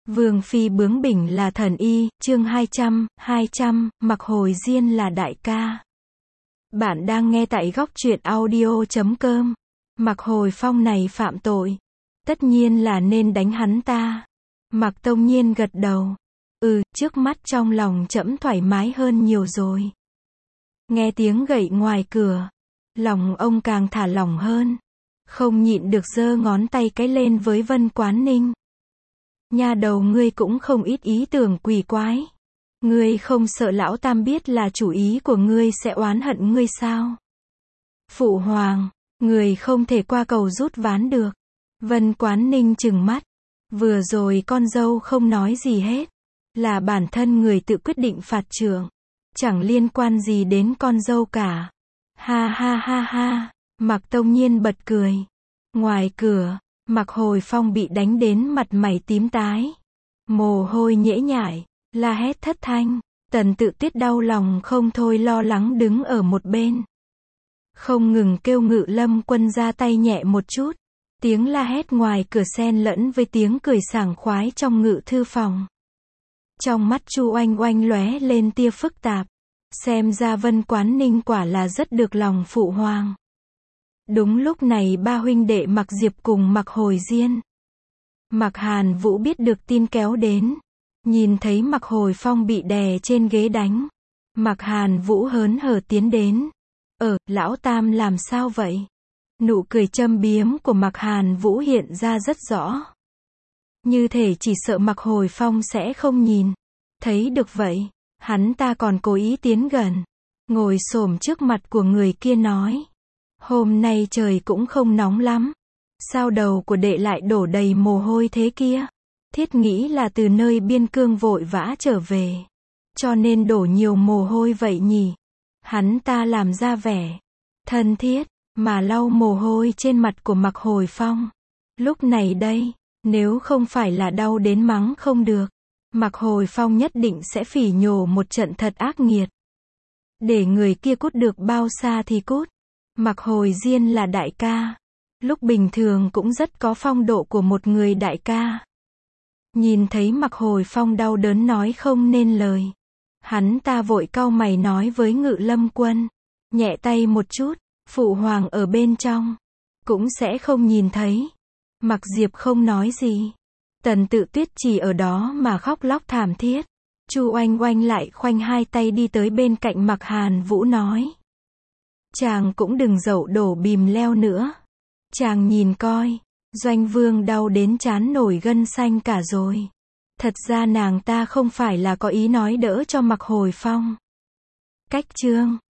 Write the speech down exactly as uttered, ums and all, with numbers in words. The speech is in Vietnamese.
Vương phi bướng bỉnh là thần y, chương hai trăm, hai trăm, Mặc Hồi Diên là đại ca. Bạn đang nghe tại góc truyện audio chấm com. Mặc Hồi Phong này phạm tội, tất nhiên là nên đánh hắn ta. Mặc Tông Nhiên gật đầu. Ừ, trước mắt trong lòng trẫm thoải mái hơn nhiều rồi. Nghe tiếng gậy ngoài cửa, lòng ông càng thả lỏng hơn. Không nhịn được giơ ngón tay cái lên với Vân Quán Ninh. Nha đầu ngươi cũng không ít ý tưởng quỷ quái. Ngươi không sợ lão tam biết là chủ ý của ngươi sẽ oán hận ngươi sao? Phụ hoàng, người không thể qua cầu rút ván được. Vân Quán Ninh trừng mắt. Vừa rồi con dâu không nói gì hết. Là bản thân người tự quyết định phạt trưởng. Chẳng liên quan gì đến con dâu cả. Ha ha ha ha. Mặc Tông Nhiên bật cười. Ngoài cửa, Mặc Hồi Phong bị đánh đến mặt mày tím tái. Mồ hôi nhễ nhại, la hét thất thanh. Tần Tự Tuyết đau lòng không thôi lo lắng đứng ở một bên. Không ngừng kêu Ngự Lâm Quân ra tay nhẹ một chút. Tiếng la hét ngoài cửa xen lẫn với tiếng cười sảng khoái trong ngự thư phòng. Trong mắt Chu Oanh Oanh lóe lên tia phức tạp. Xem ra Vân Quán Ninh quả là rất được lòng phụ hoàng. Đúng lúc này ba huynh đệ Mặc Diệp cùng Mặc Hồi Diên. Mặc Hàn Vũ biết được tin kéo đến. Nhìn thấy Mặc Hồi Phong bị đè trên ghế đánh. Mặc Hàn Vũ hớn hở tiến đến. Ờ, lão tam làm sao vậy? Nụ cười châm biếm của Mặc Hàn Vũ hiện ra rất rõ. Như thể chỉ sợ Mặc Hồi Phong sẽ không nhìn. Thấy được vậy, hắn ta còn cố ý tiến gần. Ngồi xổm trước mặt của người kia nói. Hôm nay trời cũng không nóng lắm. Sao đầu của đệ lại đổ đầy mồ hôi thế kia? Thiết nghĩ là từ nơi biên cương vội vã trở về. Cho nên đổ nhiều mồ hôi vậy nhỉ? Hắn ta làm ra vẻ thân thiết, mà lau mồ hôi trên mặt của Mặc Hồi Phong. Lúc này đây, nếu không phải là đau đến mắng không được, Mặc Hồi Phong nhất định sẽ phỉ nhổ một trận thật ác nghiệt. Để người kia cút được bao xa thì cút. Mặc Hồi Diên là đại ca. Lúc bình thường cũng rất có phong độ của một người đại ca. Nhìn thấy Mặc Hồi Phong đau đớn nói không nên lời. Hắn ta vội cau mày nói với Ngự Lâm Quân. Nhẹ tay một chút, phụ hoàng ở bên trong. Cũng sẽ không nhìn thấy. Mặc Diệp không nói gì. Tần Tự Tuyết chỉ ở đó mà khóc lóc thảm thiết. Chu Oanh Oanh lại khoanh hai tay đi tới bên cạnh Mặc Hàn Vũ nói. Chàng cũng đừng dậu đổ bìm leo nữa. Chàng nhìn coi, Doanh Vương đau đến trán nổi gân xanh cả rồi. Thật ra nàng ta không phải là có ý nói đỡ cho Mặc Hồi Phong. Cách chương